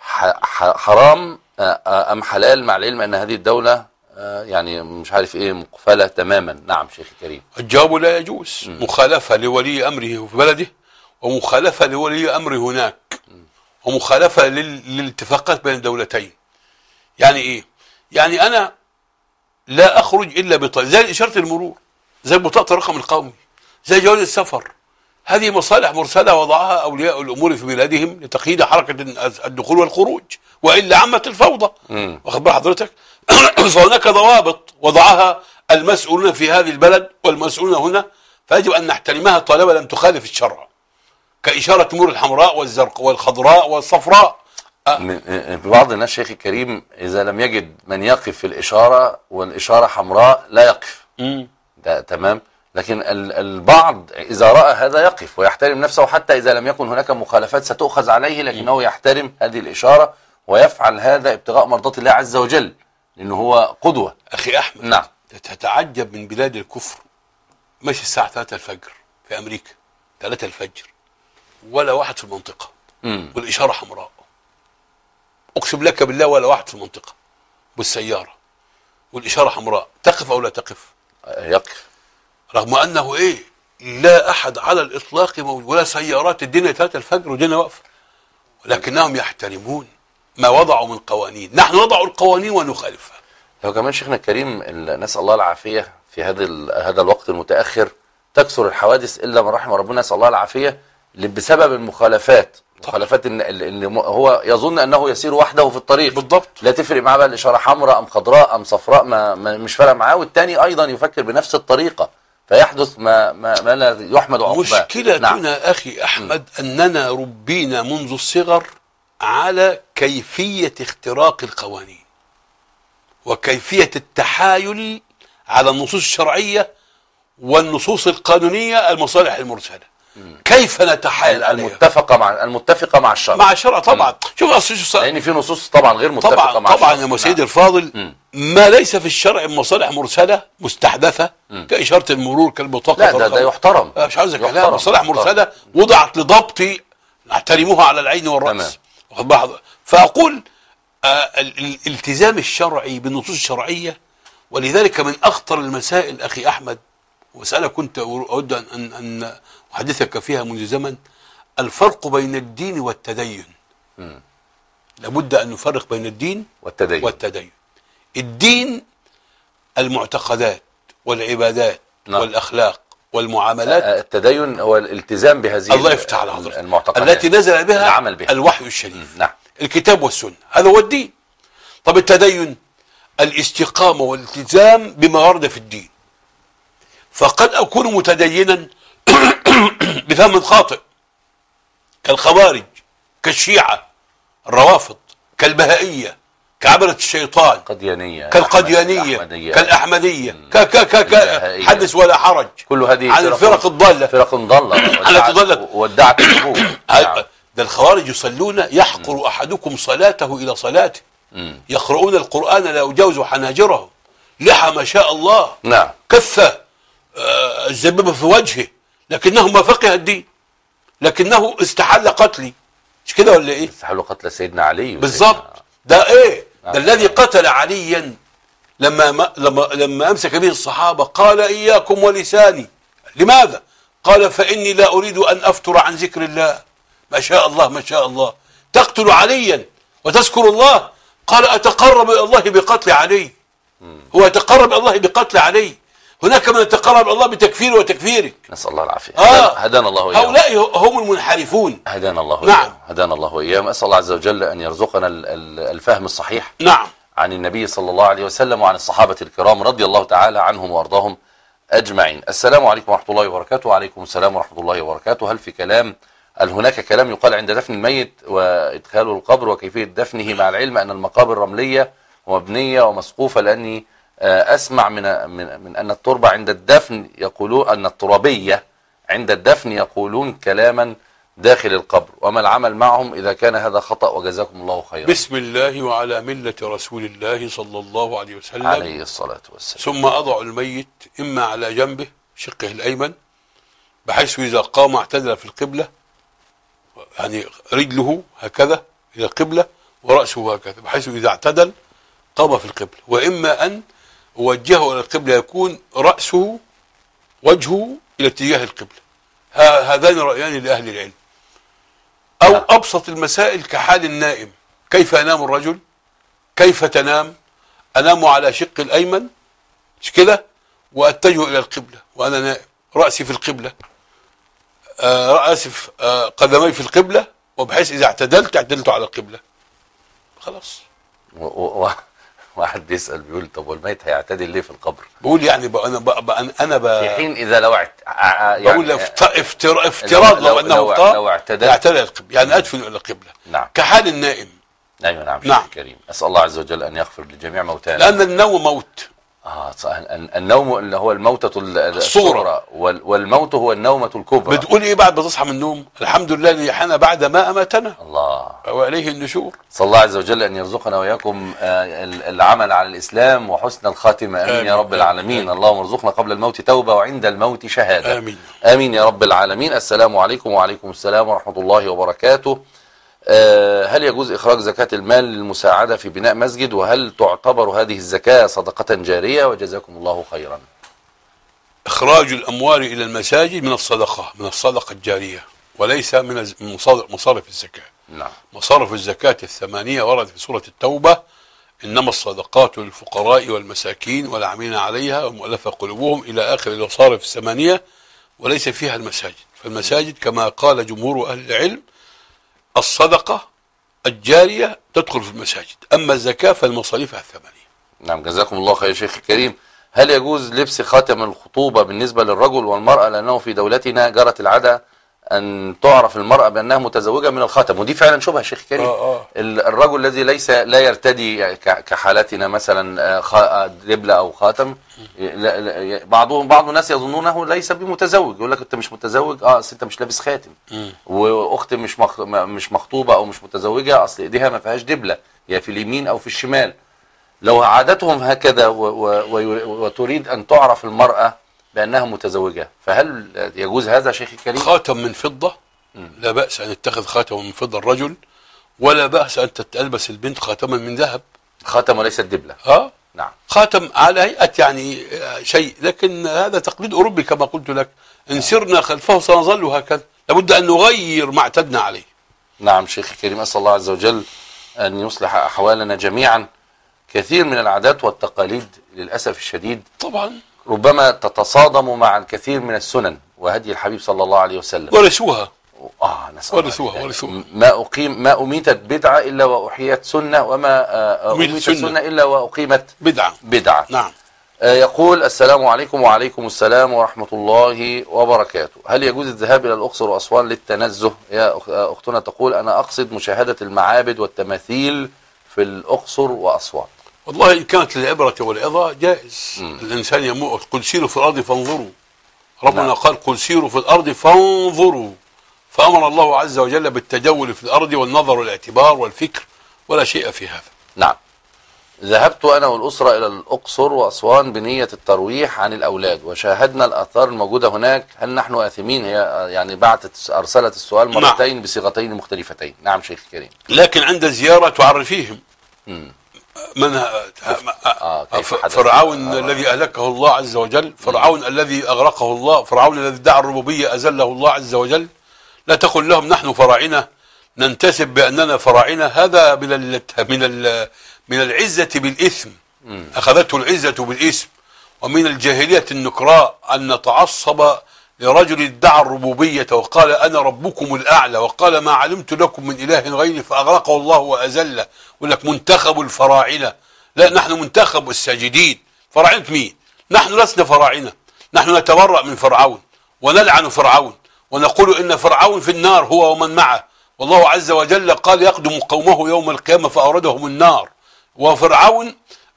حرام أم حلال، مع العلم أن هذه الدولة يعني مش عارف إيه مقفلة تماما؟ نعم شيخي الكريم. الجواب لا يجوز. مخالفة لولي أمره في بلده، ومخالفة لولي أمره هناك، ومخالفة للاتفاقات بين الدولتين. يعني إيه؟ يعني أنا لا أخرج إلا بطريقة زي إشارة المرور، زي بطاقة الرقم القومي، زي جواز السفر. هذه مصالح مرسلة وضعها أولياء الأمور في بلادهم لتقييد حركة الدخول والخروج، وإلا عمت الفوضى. واخد بال حضرتك؟ فهناك ضوابط وضعها المسؤولون في هذه البلد والمسؤولون هنا، فيجب أن نحترمها طالما لم تخالف الشرع، كإشارة المرور الحمراء والزرقاء والخضراء والصفراء. بعض الناس شيخي الكريم إذا لم يجد من يقف في الإشارة والإشارة حمراء لا يقف. ده تمام. لكن البعض إذا رأى هذا يقف ويحترم نفسه، حتى إذا لم يكن هناك مخالفات ستؤخذ عليه، لكنه يحترم هذه الإشارة ويفعل هذا ابتغاء مرضات الله عز وجل. لأنه هو قدوة. أخي أحمد، نعم. تتعجب من بلاد الكفر، ماشي الساعة 3 الفجر في أمريكا، 3 الفجر ولا واحد في المنطقة، والإشارة حمراء، أقسم لك بالله ولا واحد في المنطقة، بالسيارة والإشارة حمراء، تقف أو لا تقف؟ يقف. رغم أنه إيه، لا أحد على الإطلاق موجود، ولا سيارات، الدنيا 3 الفجر والدنيا واقفة، ولكنهم يحترمون ما وضعوا من قوانين. نحن نضع القوانين ونخالفها. لو كمان شيخنا الكريم، نسأل الله العافية، في هذا الوقت المتأخر تكثر الحوادث إلا من رحم ربنا، نسأل الله العافية، بسبب المخالفات. مخالفات إن هو يظن أنه يسير وحده في الطريق، بالضبط، لا تفرق معاه بقى الإشارة حمراء أم خضراء أم صفراء، مش فارق معاه، والتاني أيضا يفكر بنفس الطريقة، فيحدث ما لا يحمد عقباه. مشكلتنا نعم. أخي أحمد أننا ربينا منذ الصغر على كيفية اختراق القوانين، وكيفية التحايل على النصوص الشرعية والنصوص القانونية، المصالح المرسلة، كيف نتحايل عليها؟ المتفقة مع الشرع. مع الشرع طبعا. شوف لأن في نصوص طبعا غير متفقة مع الشرع. طبعا يا سيدي الفاضل، ما ليس في الشرع مصالح مرسلة مستحدثة كإشارة المرور، كالبطاقة، لا ده يحترم. مش عاوز كلام. مصالح مرسلة وضعت لضبط، نحترموها على العين والرأس. فأقول الالتزام الشرعي بالنصوص الشرعية، ولذلك من أخطر المسائل أخي أحمد، ومسألة كنت أود أن أحدثك فيها منذ زمن، الفرق بين الدين والتدين. لابد أن نفرق بين الدين والتدين. الدين المعتقدات والعبادات والأخلاق والمعاملات. التدين هو الالتزام بهذه الله يفتح على حضرتك المعتقدات التي نزل بها الوحي الشريف. نعم. الكتاب والسنة، هذا هو الدين. طب التدين الاستقامة والالتزام بما ورد في الدين. فقد أكون متدينا بفهم خاطئ، كالخوارج، كالشيعة، الروافض، كالبهائية، كعبرة الشيطان، كالقديانية، كالأحمدية، حدث ولا حرج، كل هذه عن الفرق الضالة، فرق ضالة وادعت النبوة. ده الخوارج يصلون، يحقر أحدكم صلاته إلى صلاته، يقرؤون القرآن لا يجاوز حناجرهم، لحى ما شاء الله، نعم، كفة الزبيبة في وجهه، لكنه ما فقه الدين، لكنه استحل قتلي. مش كده ولا ايه؟ استحل قتل سيدنا علي بالضبط. ده ايه؟ ده الذي قتل عليا لما امسك به الصحابة قال اياكم ولساني. لماذا؟ قال فاني لا اريد ان افتر عن ذكر الله. ما شاء الله ما شاء الله. تقتل عليا وتذكر الله. قال اتقرب الى الله بقتل علي. هو يتقرب الى الله بقتل علي. هناك من يتقرب الله بتكفير وتكفيرك. نسأل الله العافية. هدانا الله وإياهم. هؤلاء هم المنحرفون. هدانا الله وإياهم. نعم. هدانا الله وإياهم. أسأل الله عز وجل أن يرزقنا الفهم الصحيح. نعم. عن النبي صلى الله عليه وسلم وعن الصحابة الكرام رضي الله تعالى عنهم وأرضاهم أجمعين. السلام عليكم ورحمة الله وبركاته. وعليكم السلام ورحمة الله وبركاته. هل هناك كلام يقال عند دفن الميت وإدخاله القبر وكيفية دفنه، مع العلم أن المقابر رملية ومبنية ومسقوفة، لأني أسمع من أن التربة عند الدفن يقولون أن الترابية عند الدفن يقولون كلاما داخل القبر، وما العمل معهم إذا كان هذا خطأ؟ وجزاكم الله خيرا. بسم الله وعلى ملة رسول الله صلى الله عليه وسلم عليه الصلاة والسلام. ثم أضع الميت إما على جنبه شقه الأيمن، بحيث إذا قام اعتدل في القبلة، يعني رجله هكذا إلى القبلة ورأسه هكذا، بحيث إذا اعتدل قام في القبلة. وإما أن وجهه إلى القبلة، يكون رأسه وجهه إلى اتجاه القبلة. هذان رأيان لأهل العلم. أو أبسط المسائل كحال النائم، كيف ينام الرجل؟ كيف تنام؟ أنام على شق الأيمن مش كده، وأتجه إلى القبلة وأنا نائم، رأسي في القبلة، قدمي في القبلة، وبحيث إذا اعتدلت على القبلة. خلاص. واحد بيسأل بيقول طب والميت هيعتدل ليه في القبر؟ بقول يعني أنا في حين إذا لو يعني بقول افتراض لو أنه اعتدل القبلة، يعني أدفن إلى القبلة. نعم. كحال النائم. أيوة نعم. نعم. كريم. أسأل الله عز وجل أن يغفر لجميع موتانا، لأن النوم موت. النوم اللي هو الموتة الصغرى والموت هو النومة الكبرى. بتقول ايه بعد ما تصحى من النوم؟ الحمد لله الذي يحيانا بعد ما اماتنا الله وإليه النشور. صلى الله عز وجل أن يرزقنا وإياكم العمل على الإسلام وحسن الخاتمة. آمين يا رب العالمين. اللهم ارزقنا قبل الموت توبة وعند الموت شهادة. آمين آمين يا رب العالمين. السلام عليكم. وعليكم السلام ورحمة الله وبركاته. هل يجوز إخراج زكاة المال للمساعدة في بناء مسجد؟ وهل تعتبر هذه الزكاة صدقة جارية؟ وجزاكم الله خيرا. إخراج الأموال إلى المساجد من الصدقة الجارية، وليس من مصارف الزكاة. نعم. مصارف الزكاة الثمانية ورد في سورة التوبة: إنما الصدقات للفقراء والمساكين والعاملين عليها والمؤلفة قلوبهم إلى آخر المصارف الثمانية، وليس فيها المساجد. فالمساجد كما قال جمهور أهل العلم الصدقة الجارية تدخل في المساجد، أما الزكاة فالمصاريفها الثمانية. نعم جزاكم الله خير شيخ الكريم. هل يجوز لبس خاتم الخطوبة بالنسبة للرجل والمرأة؟ لأنه في دولتنا جرت العادة أن تعرف المرأة بأنها متزوجة من الخاتم، ودي فعلا شبهة شيخ الكريم. الرجل الذي لا يرتدي كحالتنا مثلا دبلة أو خاتم، بعض الناس يظنونه ليس بمتزوج، يقول لك أنت مش متزوج، أصل أنت مش لابس خاتم. وأختي مش مخطوبة أو مش متزوجة، أصل إيديها ما فيهاش دبلة، يا في اليمين أو في الشمال. لو عادتهم هكذا وتريد أن تعرف المرأة بأنها متزوجة، فهل يجوز هذا شيخ الكريم؟ خاتم من فضة لا بأس أن يتخذ خاتم من فضة الرجل، ولا بأس أن تلبس البنت خاتما من ذهب. خاتم وليس الدبلة. نعم. خاتم على هيئة يعني شيء، لكن هذا تقليد أوروبي كما قلت لك، إن سرنا خلفه سنظل هكذا، لابد أن نغير ما اعتدنا عليه. نعم شيخ الكريم، أسأل الله عز وجل أن يصلح أحوالنا جميعا. كثير من العادات والتقاليد للأسف الشديد طبعا ربما تتصادم مع الكثير من السنن وهدي الحبيب صلى الله عليه وسلم. ورثوها. ورثوها. ما أميتت بدعة إلا وأحيت سنة، وما أميتت سنة إلا وأقيمت بدعة. نعم. يقول: السلام عليكم. وعليكم السلام ورحمة الله وبركاته. هل يجوز الذهاب إلى الأقصر وأسوان للتنزه؟ يا أختنا تقول: أنا أقصد مشاهدة المعابد والتماثيل في الأقصر وأسوان. والله إن كانت العبرة والعظة جائز. الإنسان يموت، قل سيروا في الأرض فانظروا. ربنا نعم. قال: قل سيروا في الأرض فانظروا، فأمر الله عز وجل بالتجول في الأرض والنظر والاعتبار والفكر، ولا شيء في هذا. نعم. ذهبت أنا والأسرة إلى الأقصر وأسوان بنية الترويح عن الأولاد، وشاهدنا الآثار الموجودة هناك. هل نحن آثمين؟ هي يعني أرسلت السؤال مرتين. نعم. بصيغتين مختلفتين. نعم شيخ الكريم. لكن عند الزيارة تعرفيهم من فرعون الذي أهلكه الله عز وجل، فرعون الذي أغرقه الله، فرعون الذي ادعى الربوبية أذله الله عز وجل. لا تقل لهم نحن فراعنة، ننتسب بأننا فراعنة. هذا من العزة بالإثم، أخذته العزة بالإثم. ومن الجاهلية النكراء أن نتعصب لرجل ادعى الربوبية وقال أنا ربكم الأعلى، وقال ما علمت لكم من إله غيري، فأغرقه الله وأذله. يقول لك منتخب الفراعنة. لا، نحن منتخب الساجدين. فراعنة مين؟ نحن لسنا فراعنة، نحن نتبرأ من فرعون ونلعن فرعون ونقول إن فرعون في النار هو ومن معه، والله عز وجل قال يقدم قومه يوم القيامة فأوردهم النار. وفرعون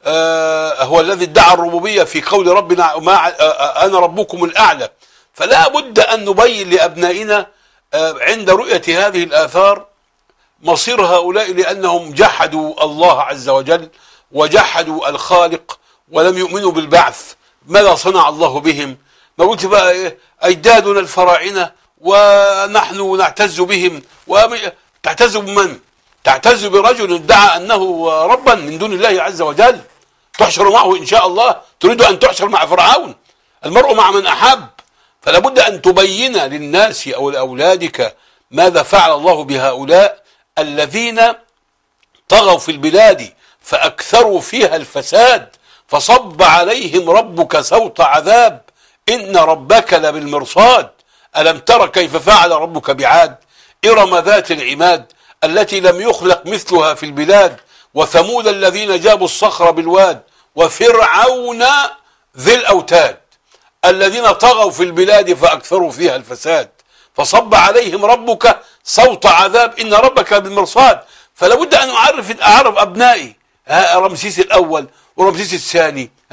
هو الذي ادعى الربوبية في قول ربنا أنا ربكم الأعلى. فلا بد أن نبين لأبنائنا عند رؤية هذه الآثار مصير هؤلاء، لأنهم جحدوا الله عز وجل وجحدوا الخالق ولم يؤمنوا بالبعث. ماذا صنع الله بهم؟ ما قلت بقى أجدادنا الفراعنة ونحن نعتز بهم. تعتز بمن؟ تعتز برجل ادعى أنه ربا من دون الله عز وجل. تحشر معه إن شاء الله؟ تريد أن تحشر مع فرعون؟ المرء مع من أحب. فلا بد أن تبين للناس أو لأولادك ماذا فعل الله بهؤلاء الذين طغوا في البلاد فأكثروا فيها الفساد، فصب عليهم ربك سوط عذاب، إن ربك لبالمرصاد. ألم تر كيف فعل ربك بعاد إرم ذات العماد التي لم يخلق مثلها في البلاد، وثمود الذين جابوا الصخر بالواد، وفرعون ذي الأوتاد الذين طغوا في البلاد فأكثروا فيها الفساد، فصب عليهم ربك صوت عذاب، إن ربك بالمرصاد. فلا بد أن أعرف أبنائي رمسيس الأول ورمسيس الثاني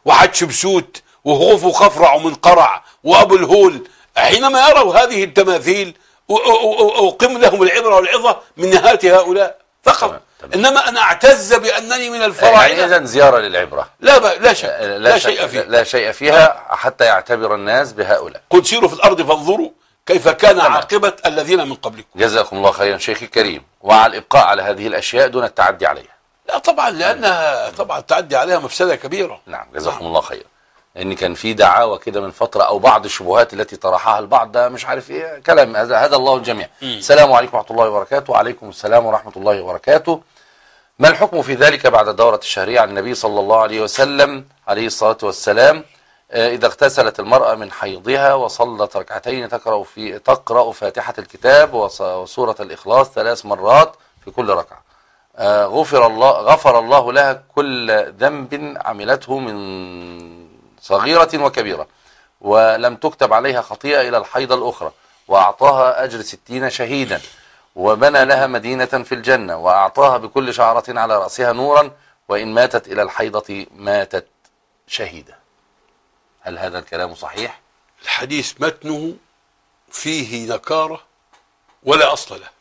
وحتشبسوت وخوف وخفرع ومنقرع وأبو الهول، حينما يروا هذه التماثيل أقيم لهم العبرة والعظة من نهاية هؤلاء فقط. تمام. إنما أنا أعتز بأنني من يعني الفراعنة. إذن زيارة للعبرة لا شيء فيه. لا شيء فيها حتى يعتبر الناس بهؤلاء. قل سيروا في الأرض فانظروا كيف كان عاقبة الذين من قبلكم. جزاكم الله خيرا شيخي الكريم، وعلى الإبقاء على هذه الأشياء دون التعدي عليها. لا طبعا، لأنها طبعا التعدي عليها مفسدة كبيرة. نعم جزاكم الله خيرا. ان كان في دعاوى كده من فتره او بعض الشبهات التي طرحها البعض، ده مش عارف ايه كلام، هذا الله الجميع. السلام عليكم ورحمه الله وبركاته. وعليكم السلام ورحمه الله وبركاته. ما الحكم في ذلك بعد الدوره الشهريه عن النبي صلى الله عليه وسلم عليه الصلاه والسلام اذا اغتسلت المراه من حيضها وصلت ركعتين تقرا فاتحه الكتاب وسوره الاخلاص 3 مرات في كل ركعه، غفر الله لها كل ذنب عملته من صغيرة وكبيرة، ولم تكتب عليها خطيئة إلى الحيضة الأخرى، وأعطاها أجر 60 شهيدا، وبنى لها مدينة في الجنة، وأعطاها بكل شعرة على رأسها نورا، وإن ماتت إلى الحيضة ماتت شهيدة. هل هذا الكلام صحيح؟ الحديث متنه فيه نكارة ولا أصل له،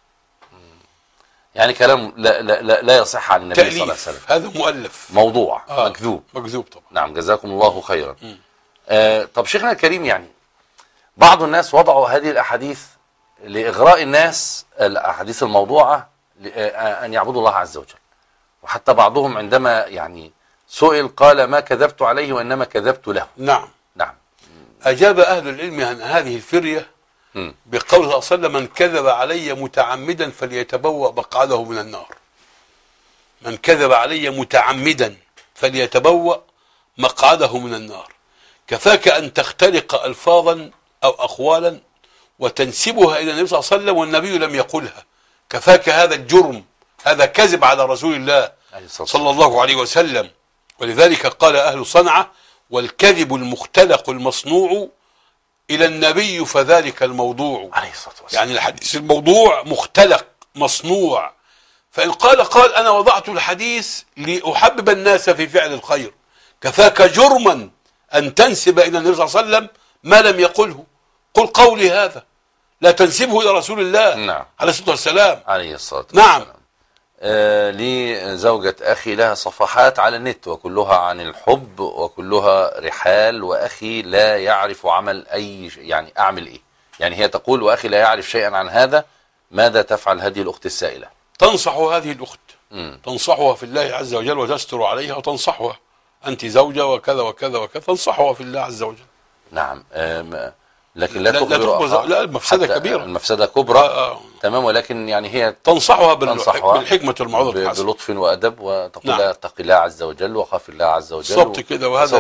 يعني كلام لا يصح عن النبي صلى الله عليه وسلم. هذا مؤلف، موضوع مكذوب طبعا. نعم جزاكم الله خيرا. طب شيخنا الكريم، يعني بعض الناس وضعوا هذه الأحاديث لإغراء الناس، الأحاديث الموضوعة أن يعبدوا الله عز وجل، وحتى بعضهم عندما يعني سئل قال ما كذبت عليه وإنما كذبت له. نعم. أجاب أهل العلم عن هذه الفرية بقوله صلى الله عليه وسلم من كذب علي متعمدا فليتبوأ مقعده من النار. من كذب علي متعمدا فليتبوأ مقعده من النار. كفاك أن تخترق ألفاظا أو أقوالا وتنسبها إلى النبي صلى الله عليه وسلم والنبي لم يقلها، كفاك هذا الجرم، هذا كذب على رسول الله صلى الله عليه وسلم. ولذلك قال أهل صنعاء والكذب المختلق المصنوع إلى النبي فذلك الموضوع. عليه الصلاة والسلام. يعني الحديث الموضوع مختلق مصنوع، فإن قال أنا وضعت الحديث لأحبب الناس في فعل الخير، كفاك جرما أن تنسب إلى النبي صلى الله عليه وسلم ما لم يقله. قل قولي هذا، لا تنسبه إلى رسول الله. نعم. عليه الصلاة والسلام. عليه الصلاة والسلام. نعم. لي زوجة أخي لها صفحات على النت وكلها عن الحب وكلها رحال، وأخي لا يعرف عمل أي يعني أعمل إيه؟ يعني هي تقول وأخي لا يعرف شيئا عن هذا، ماذا تفعل هذه الأخت السائلة؟ تنصح هذه الأخت، تنصحها في الله عز وجل وتستر عليها وتنصحها، أنت زوجة وكذا وكذا وكذا، تنصحها في الله عز وجل. نعم. لكن لا تخبر لا المفسدة كبيرة، المفسدة كبرى. تمام. ولكن يعني هي تنصحها بالحكمة والموعظة الحسنة، بلطف وأدب، وتقول لها اتق الله عز وجل وخاف الله عز وجل. بالضبط كده. وهذا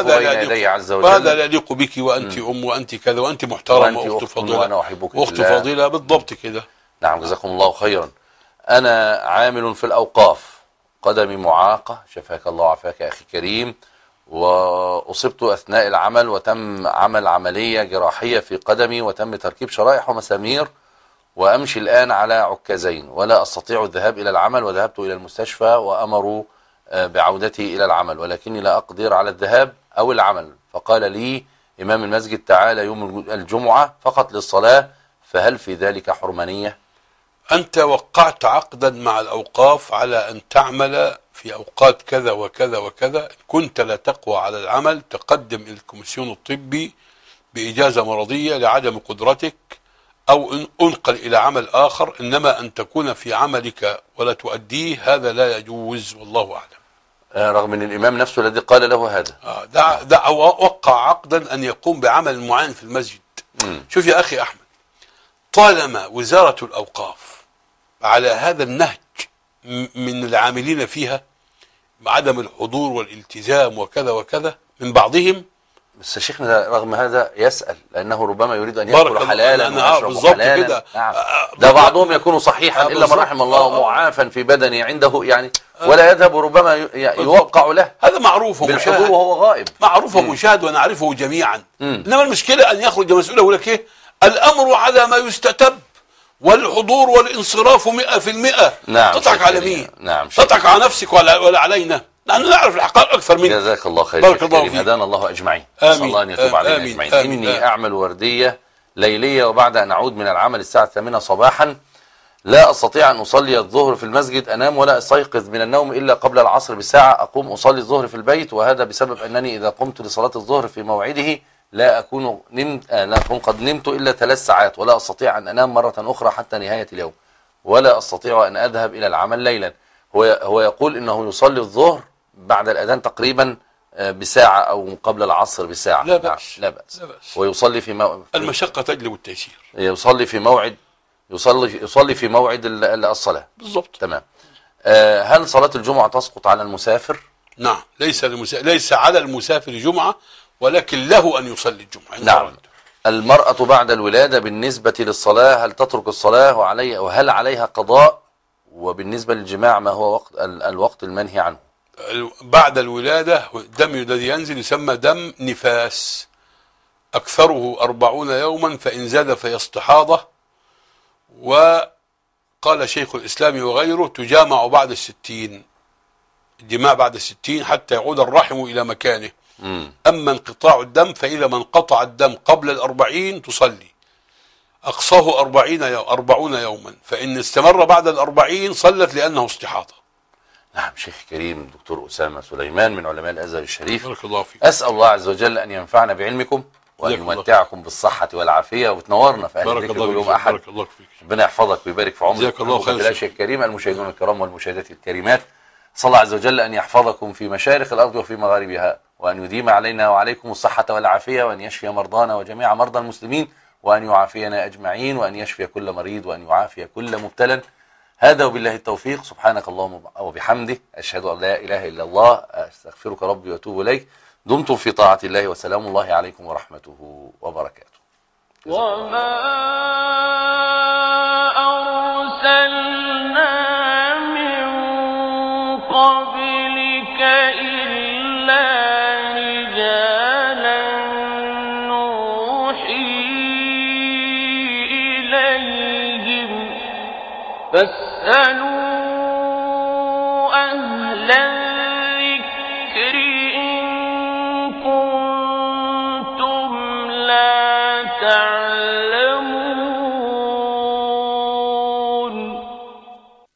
لا يليق بك، وأنت أم وأنت كذا وأنت محترمة وأخت فاضلة وأنا أحبك وأخت فاضلة. بالضبط كده. نعم جزاكم الله خيرا. أنا عامل في الأوقاف، قدمي معاقة شفاك الله وعافاك أخي كريم، وأصبت أثناء العمل وتم عمل عملية جراحية في قدمي وتم تركيب شرائح ومسامير، وأمشي الآن على عكازين ولا أستطيع الذهاب إلى العمل، وذهبت إلى المستشفى وأمروا بعودتي إلى العمل، ولكني لا أقدر على الذهاب أو العمل. فقال لي إمام المسجد تعالى يوم الجمعة فقط للصلاة، فهل في ذلك حرمانية؟ أنت وقعت عقدا مع الأوقاف على أن تعمل في أوقات كذا وكذا وكذا. كنت لا تقوى على العمل تقدم إلى الكوميسيون الطبي بإجازة مرضية لعدم قدرتك، أو أنقل إلى عمل آخر. إنما أن تكون في عملك ولا تؤديه هذا لا يجوز، والله أعلم. رغم أن الإمام نفسه الذي قال له هذا وقع عقدا أن يقوم بعمل معين في المسجد. شوف يا أخي أحمد، طالما وزارة الأوقاف على هذا النهج من العاملين فيها بعدم الحضور والالتزام وكذا وكذا من بعضهم، بس شيخنا رغم هذا يسأل لأنه ربما يريد أن يأكل حلالا ويشرب حلالا. كده. نعم. ده بعضهم يكون صحيحا إلا من رحم الله، معافا في بدنه عنده يعني ولا يذهب، ربما يوقع له. هذا معروف ومشاهد وهو غائب، معروف ومشاهد ونعرفه جميعا. إنما المشكلة أن يخرج مسؤول يقول لك إيه؟ الأمر على ما يستتب، والحضور والانصراف 100%. نعم. تضحك على مين؟ نعم. تضحك على نفسك ولا علينا؟ نحن نعرف الحقائق أكثر منك. جزاك الله خير. بارك الله فيك. هدانا الله أجمعين. آمين. أسأل الله أن يتوب علينا أجمعين. إني أعمل وردية ليلية، وبعد أن أعود من العمل الساعة 8 صباحا لا أستطيع أن أصلي الظهر في المسجد، أنام ولا أستيقظ من النوم إلا قبل العصر بساعة، أقوم أصلي الظهر في البيت، وهذا بسبب أنني إذا قمت لصلاة الظهر في موعده لا أكون قد نمت إلا 3 ساعات، ولا أستطيع أن أنام مرة أخرى حتى نهاية اليوم، ولا أستطيع أن أذهب إلى العمل ليلا. هو يقول إنه يصلي الظهر بعد الأذان تقريبا بساعة أو قبل العصر بساعة. لا بأس. لا بأس. لا بأس. ويصلي في المشقة تجلب التيسير. يصلي في موعد يصلي في موعد الصلاة. بالضبط. تمام. هل صلاة الجمعة تسقط على المسافر؟ نعم، ليس على المسافر جمعة، ولكن له أن يصلي الجمعة. نعم. المرأة بعد الولادة بالنسبة للصلاة هل تترك الصلاة وهل عليها قضاء؟ وبالنسبة للجماع ما هو الوقت المنهي عنه؟ بعد الولادة الدم الذي ينزل يسمى دم نفاس، أكثره 40 يوما، فإن زاد فهي استحاضة. وقال شيخ الإسلام وغيره تجامع بعد 60، الجماع بعد 60 حتى يعود الرحم إلى مكانه. أما انقطاع الدم فإذا من قطع الدم قبل 40 تصلي، أقصاه 40 يوما، فإن استمر بعد 40 صلت لأنه استحاضة. نعم. شيخ كريم دكتور أسامة سليمان من علماء الأزهر الشريف، بارك الله فيك. أسأل الله عز وجل أن ينفعنا بعلمكم وأن يمتعكم بالصحة والعافية، وتنورنا في أهل الذكر كل يوم أحد. بارك الله فيك. ربنا يحفظك ويبارك في عمرك. جزاك الله خير. شيخ كريم. المشاهدون الكرام والمشاهدات الكريمات، صلى الله عز وجل أن يحفظكم في مشارق الأرض وفي مغاربها، وأن يديم علينا وعليكم الصحة والعافية، وأن يشفي مرضانا وجميع مرضى المسلمين، وأن يعافينا أجمعين، وأن يشفي كل مريض، وأن يعافي كل مبتلى. هذا وبالله التوفيق. سبحانك اللهم وبحمده، أشهد أن لا إله إلا الله، أستغفرك ربي وأتوب إليك. دمتم في طاعة الله، وسلام الله عليكم ورحمته وبركاته. وما أرسلنا من قبلك إلا رجالا نوحي إليهم فاسألوا أهل الذكر إن كنتم لا تعلمون.